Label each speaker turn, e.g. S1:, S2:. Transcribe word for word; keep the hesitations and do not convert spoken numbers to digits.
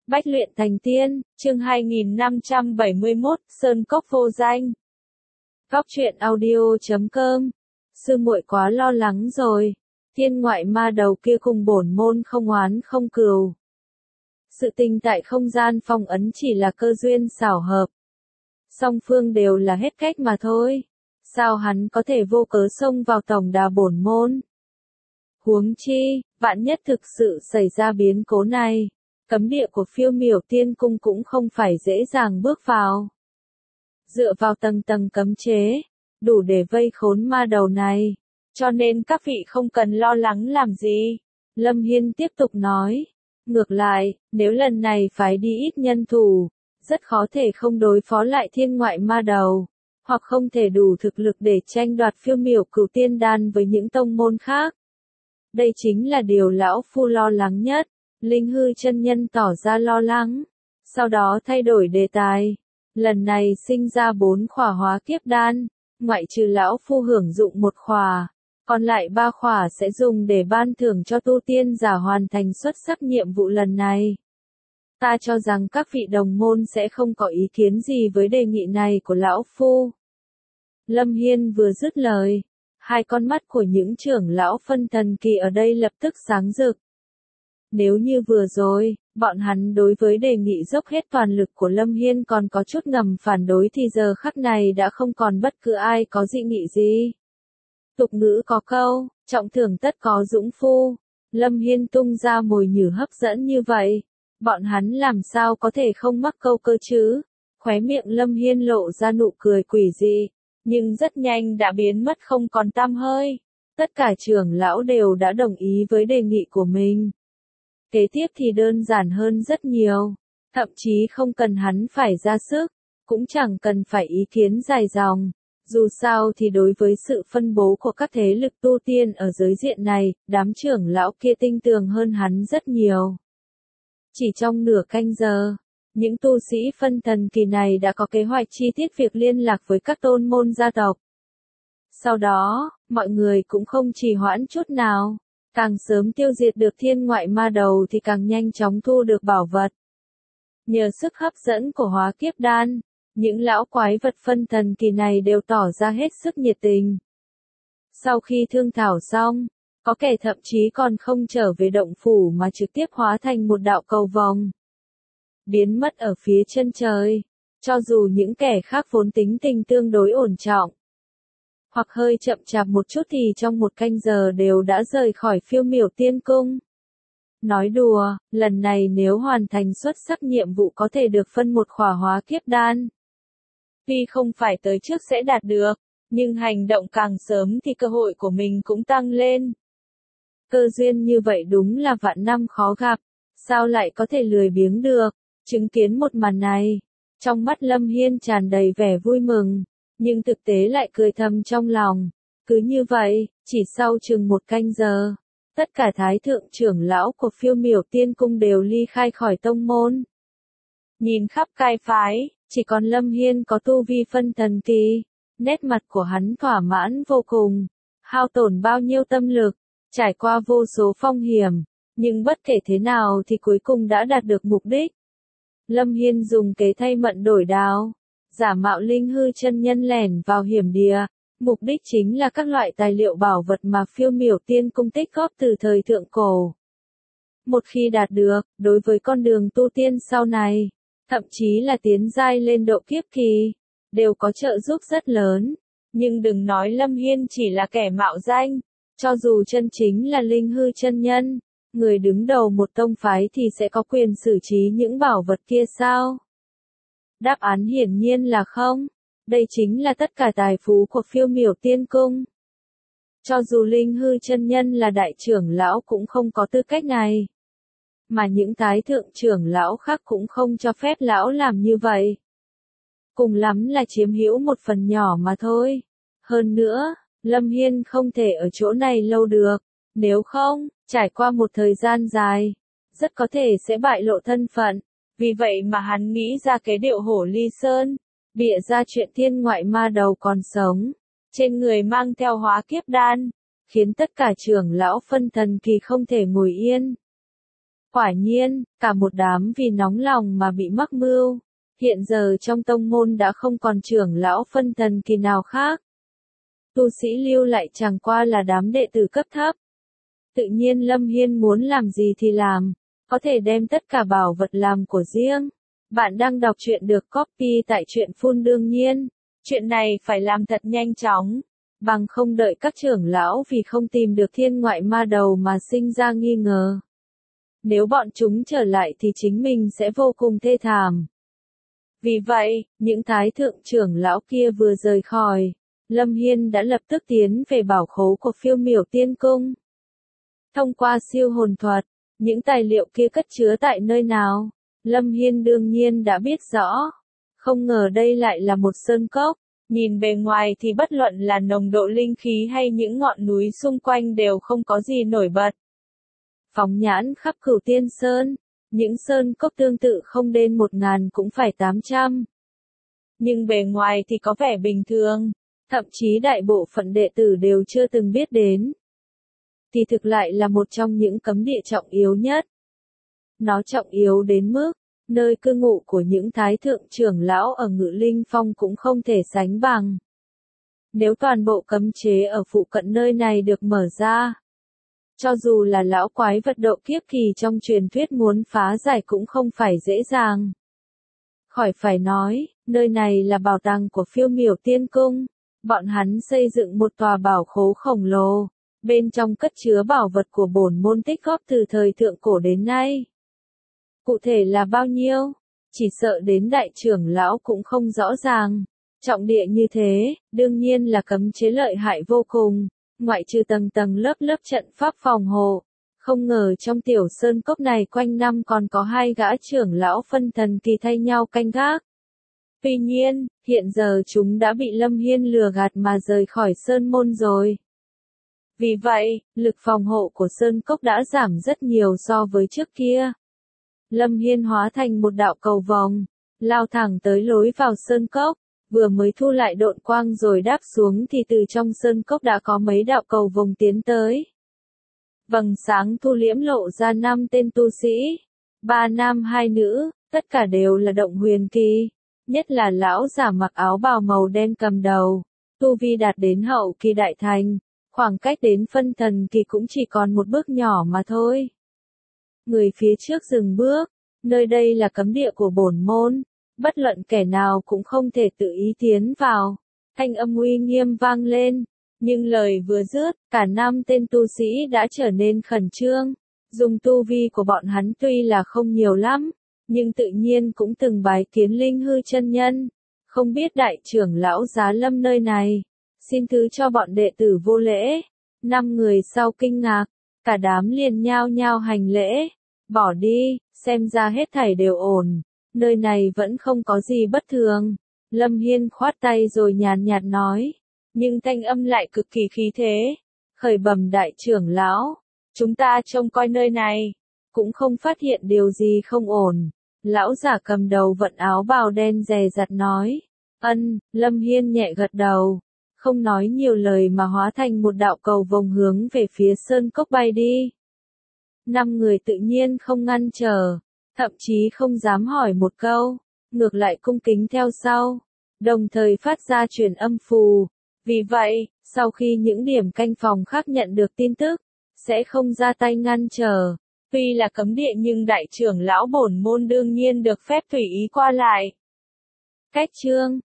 S1: Bách luyện thành tiên, chương hai nghìn năm trăm bảy mươi mốt, Sơn Cốc vô danh. Góc truyện audio chấm com. Sư muội quá lo lắng rồi. Thiên ngoại ma đầu kia cùng bổn môn không oán không cừu. Sự tình tại không gian phong ấn chỉ là cơ duyên xảo hợp. Song phương đều là hết cách mà thôi. Sao hắn có thể vô cớ xông vào tổng đà bổn môn? Huống chi, vạn nhất thực sự xảy ra biến cố này. Cấm địa của Phiêu Miểu Tiên Cung cũng không phải dễ dàng bước vào. Dựa vào tầng tầng cấm chế, đủ để vây khốn ma đầu này, cho nên các vị không cần lo lắng làm gì. Lâm Hiên tiếp tục nói, ngược lại, nếu lần này phải đi ít nhân thủ, rất khó thể không đối phó lại thiên ngoại ma đầu, hoặc không thể đủ thực lực để tranh đoạt Phiêu Miểu Cửu Tiên Đan với những tông môn khác. Đây chính là điều lão phu lo lắng nhất. Linh hư chân nhân tỏ ra lo lắng, sau đó thay đổi đề tài. Lần này sinh ra bốn khỏa hóa kiếp đan, ngoại trừ lão phu hưởng dụng một khỏa, còn lại ba khỏa sẽ dùng để ban thưởng cho tu tiên giả hoàn thành xuất sắc nhiệm vụ lần này. Ta cho rằng các vị đồng môn sẽ không có ý kiến gì với đề nghị này của lão phu. Lâm Hiên vừa dứt lời, hai con mắt của những trưởng lão phân thần kỳ ở đây lập tức sáng rực. Nếu như vừa rồi, bọn hắn đối với đề nghị dốc hết toàn lực của Lâm Hiên còn có chút ngầm phản đối thì giờ khắc này đã không còn bất cứ ai có dị nghị gì. Tục ngữ có câu, trọng thưởng tất có dũng phu. Lâm Hiên tung ra mồi nhử hấp dẫn như vậy. Bọn hắn làm sao có thể không mắc câu cơ chứ? Khóe miệng Lâm Hiên lộ ra nụ cười quỷ dị, nhưng rất nhanh đã biến mất không còn tăm hơi. Tất cả trưởng lão đều đã đồng ý với đề nghị của mình. Kế tiếp thì đơn giản hơn rất nhiều, thậm chí không cần hắn phải ra sức, cũng chẳng cần phải ý kiến dài dòng. Dù sao thì đối với sự phân bố của các thế lực tu tiên ở giới diện này, đám trưởng lão kia tinh tường hơn hắn rất nhiều. Chỉ trong nửa canh giờ, những tu sĩ phân thần kỳ này đã có kế hoạch chi tiết việc liên lạc với các tôn môn gia tộc. Sau đó, mọi người cũng không trì hoãn chút nào. Càng sớm tiêu diệt được thiên ngoại ma đầu thì càng nhanh chóng thu được bảo vật. Nhờ sức hấp dẫn của hóa kiếp đan, những lão quái vật phân thần kỳ này đều tỏ ra hết sức nhiệt tình. Sau khi thương thảo xong, có kẻ thậm chí còn không trở về động phủ mà trực tiếp hóa thành một đạo cầu vòng. Biến mất ở phía chân trời, cho dù những kẻ khác vốn tính tình tương đối ổn trọng. Hoặc hơi chậm chạp một chút thì trong một canh giờ đều đã rời khỏi Phiêu Miểu Tiên Cung. Nói đùa, lần này nếu hoàn thành xuất sắc nhiệm vụ có thể được phân một khỏa hóa kiếp đan. Tuy không phải tới trước sẽ đạt được, nhưng hành động càng sớm thì cơ hội của mình cũng tăng lên. Cơ duyên như vậy đúng là vạn năm khó gặp, sao lại có thể lười biếng được, chứng kiến một màn này. Trong mắt Lâm Hiên tràn đầy vẻ vui mừng. Nhưng thực tế lại cười thầm trong lòng. Cứ như vậy, chỉ sau chừng một canh giờ, tất cả thái thượng trưởng lão của Phiêu Miểu Tiên Cung đều ly khai khỏi tông môn. Nhìn khắp cai phái, chỉ còn Lâm Hiên có tu vi phân thần kỳ. Nét mặt của hắn thỏa mãn vô cùng. Hao tổn bao nhiêu tâm lực, trải qua vô số phong hiểm, nhưng bất kể thế nào thì cuối cùng đã đạt được mục đích. Lâm Hiên dùng kế thay mận đổi đao. Giả mạo linh hư chân nhân lẻn vào hiểm địa, mục đích chính là các loại tài liệu bảo vật mà Phiêu Miểu Tiên Cung tích góp từ thời thượng cổ. Một khi đạt được, đối với con đường tu tiên sau này, thậm chí là tiến giai lên độ kiếp kỳ, đều có trợ giúp rất lớn. Nhưng đừng nói Lâm Hiên chỉ là kẻ mạo danh, cho dù chân chính là linh hư chân nhân, người đứng đầu một tông phái thì sẽ có quyền xử trí những bảo vật kia sao? Đáp án hiển nhiên là không. Đây chính là tất cả tài phú của Phiêu Miểu Tiên Cung. Cho dù linh hư chân nhân là đại trưởng lão cũng không có tư cách này. Mà những thái thượng trưởng lão khác cũng không cho phép lão làm như vậy. Cùng lắm là chiếm hữu một phần nhỏ mà thôi. Hơn nữa, Lâm Hiên không thể ở chỗ này lâu được. Nếu không, trải qua một thời gian dài, rất có thể sẽ bại lộ thân phận. Vì vậy mà hắn nghĩ ra cái điệu hổ ly sơn, bịa ra chuyện thiên ngoại ma đầu còn sống, trên người mang theo hóa kiếp đan, khiến tất cả trưởng lão phân thần kỳ không thể ngồi yên. Quả nhiên, cả một đám vì nóng lòng mà bị mắc mưu. Hiện giờ trong tông môn đã không còn trưởng lão phân thần kỳ nào khác. Tu sĩ lưu lại chẳng qua là đám đệ tử cấp thấp. Tự nhiên Lâm Hiên muốn làm gì thì làm, có thể đem tất cả bảo vật làm của riêng. Bạn đang đọc truyện được copy tại truyện phun đương nhiên. Chuyện này phải làm thật nhanh chóng, bằng không đợi các trưởng lão vì không tìm được thiên ngoại ma đầu mà sinh ra nghi ngờ. Nếu bọn chúng trở lại thì chính mình sẽ vô cùng thê thảm. Vì vậy, những thái thượng trưởng lão kia vừa rời khỏi, Lâm Hiên đã lập tức tiến về bảo khố của Phiêu Miểu Tiên Cung. Thông qua siêu hồn thuật, những tài liệu kia cất chứa tại nơi nào, Lâm Hiên đương nhiên đã biết rõ. Không ngờ đây lại là một sơn cốc, nhìn bề ngoài thì bất luận là nồng độ linh khí hay những ngọn núi xung quanh đều không có gì nổi bật. Phóng nhãn khắp Cửu Tiên Sơn, những sơn cốc tương tự không đến một ngàn cũng phải tám trăm. Nhưng bề ngoài thì có vẻ bình thường, thậm chí đại bộ phận đệ tử đều chưa từng biết đến. Thì thực lại là một trong những cấm địa trọng yếu nhất. Nó trọng yếu đến mức, nơi cư ngụ của những thái thượng trưởng lão ở Ngự Linh Phong cũng không thể sánh bằng. Nếu toàn bộ cấm chế ở phụ cận nơi này được mở ra, cho dù là lão quái vật độ kiếp kỳ trong truyền thuyết muốn phá giải cũng không phải dễ dàng. Khỏi phải nói, nơi này là bảo tàng của Phiêu Miểu Tiên Cung. Bọn hắn xây dựng một tòa bảo khố khổng lồ, bên trong cất chứa bảo vật của bổn môn tích góp từ thời thượng cổ đến nay. Cụ thể là bao nhiêu? Chỉ sợ đến đại trưởng lão cũng không rõ ràng. Trọng địa như thế, đương nhiên là cấm chế lợi hại vô cùng, ngoại trừ tầng tầng lớp lớp trận pháp phòng hộ. Không ngờ trong tiểu sơn cốc này quanh năm còn có hai gã trưởng lão phân thần kỳ thay nhau canh gác. Tuy nhiên, hiện giờ chúng đã bị Lâm Hiên lừa gạt mà rời khỏi sơn môn rồi. Vì vậy, lực phòng hộ của sơn cốc đã giảm rất nhiều so với trước kia. Lâm Hiên hóa thành một đạo cầu vòng, lao thẳng tới lối vào sơn cốc, vừa mới thu lại độn quang rồi đáp xuống thì từ trong sơn cốc đã có mấy đạo cầu vòng tiến tới. Vầng sáng thu liễm lộ ra năm tên tu sĩ, ba nam hai nữ, tất cả đều là động huyền kỳ, nhất là lão giả mặc áo bào màu đen cầm đầu, tu vi đạt đến hậu kỳ đại thành, khoảng cách đến phân thần kỳ cũng chỉ còn một bước nhỏ mà thôi. Người phía trước dừng bước, nơi đây là cấm địa của bổn môn, bất luận kẻ nào cũng không thể tự ý tiến vào. Thanh âm uy nghiêm vang lên, nhưng lời vừa dứt, cả năm tên tu sĩ đã trở nên khẩn trương. Dùng tu vi của bọn hắn tuy là không nhiều lắm, nhưng tự nhiên cũng từng bái kiến Linh Hư chân nhân. Không biết đại trưởng lão Giá Lâm nơi này, xin thứ cho bọn đệ tử vô lễ. Năm người sau kinh ngạc, cả đám liền nhao nhao hành lễ. Bỏ đi, xem ra hết thảy đều ổn, nơi này vẫn không có gì bất thường. Lâm Hiên khoát tay rồi nhàn nhạt nói, nhưng thanh âm lại cực kỳ khí thế. Khởi bẩm đại trưởng lão, chúng ta trông coi nơi này, cũng không phát hiện điều gì không ổn. Lão giả cầm đầu vận áo bào đen dè dặt nói, ân, Lâm Hiên nhẹ gật đầu, không nói nhiều lời mà hóa thành một đạo cầu vòng hướng về phía sơn cốc bay đi. Năm người tự nhiên không ngăn trở, thậm chí không dám hỏi một câu, ngược lại cung kính theo sau, đồng thời phát ra truyền âm phù. Vì vậy, sau khi những điểm canh phòng khác nhận được tin tức, sẽ không ra tay ngăn trở. Tuy là cấm địa nhưng đại trưởng lão bổn môn đương nhiên được phép tùy ý qua lại. Cách chương